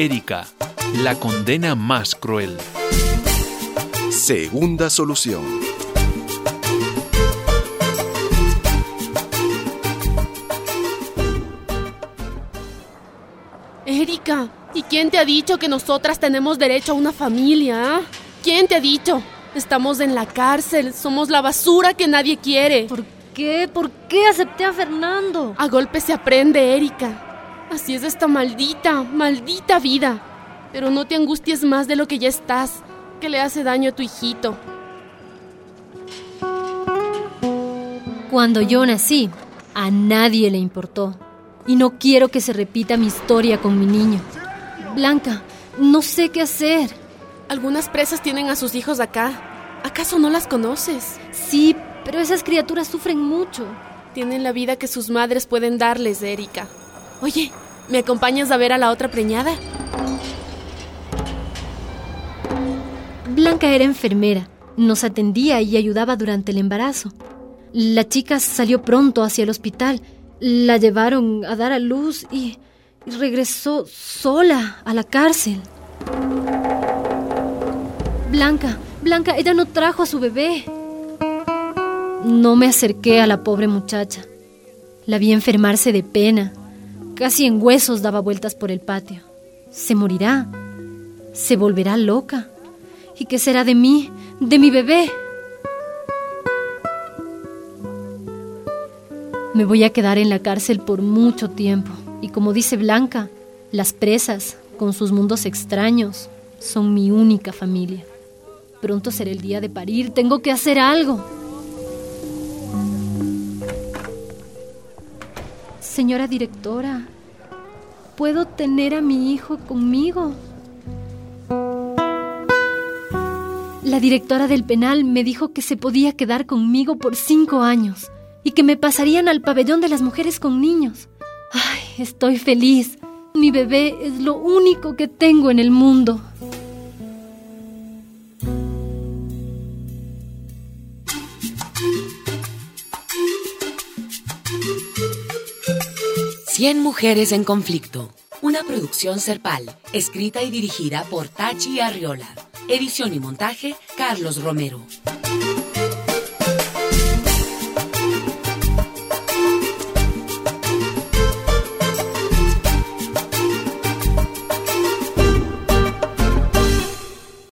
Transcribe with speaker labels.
Speaker 1: Erika, la condena más cruel.
Speaker 2: Segunda solución.
Speaker 3: Erika, ¿y quién te ha dicho que nosotras tenemos derecho a una familia? ¿Quién te ha dicho? Estamos en la cárcel, somos la basura que nadie quiere.
Speaker 4: ¿Por qué? ¿Por qué acepté a Fernando?
Speaker 3: A golpe se aprende, Erika. Así es esta maldita vida. Pero no te angusties más de lo que ya estás, que le hace daño a tu hijito.
Speaker 4: Cuando yo nací, a nadie le importó. Y no quiero que se repita mi historia con mi niño. Blanca, no sé qué hacer.
Speaker 3: Algunas presas tienen a sus hijos acá. ¿Acaso no las conoces?
Speaker 4: Sí, pero esas criaturas sufren mucho.
Speaker 3: Tienen la vida que sus madres pueden darles, Erika. Oye, ¿me acompañas a ver a la otra preñada?
Speaker 4: Blanca era enfermera. Nos atendía y ayudaba durante el embarazo. La chica salió pronto hacia el hospital. La llevaron a dar a luz y regresó sola a la cárcel. Blanca, ella no trajo a su bebé. No me acerqué a la pobre muchacha. La vi enfermarse de pena. Casi en huesos daba vueltas por el patio. Se morirá. Se volverá loca. ¿Y qué será de mí, de mi bebé? Me voy a quedar en la cárcel por mucho tiempo. Y como dice Blanca, las presas, con sus mundos extraños, son mi única familia. Pronto será el día de parir. Tengo que hacer algo. Señora directora, ¿puedo tener a mi hijo conmigo? La directora del penal me dijo que se podía quedar conmigo por 5 años y que me pasarían al pabellón de las mujeres con niños. Ay, estoy feliz. Mi bebé es lo único que tengo en el mundo.
Speaker 5: Cien mujeres en conflicto. Una producción Serpal, escrita y dirigida por Tachi Arriola. Edición y montaje, Carlos Romero.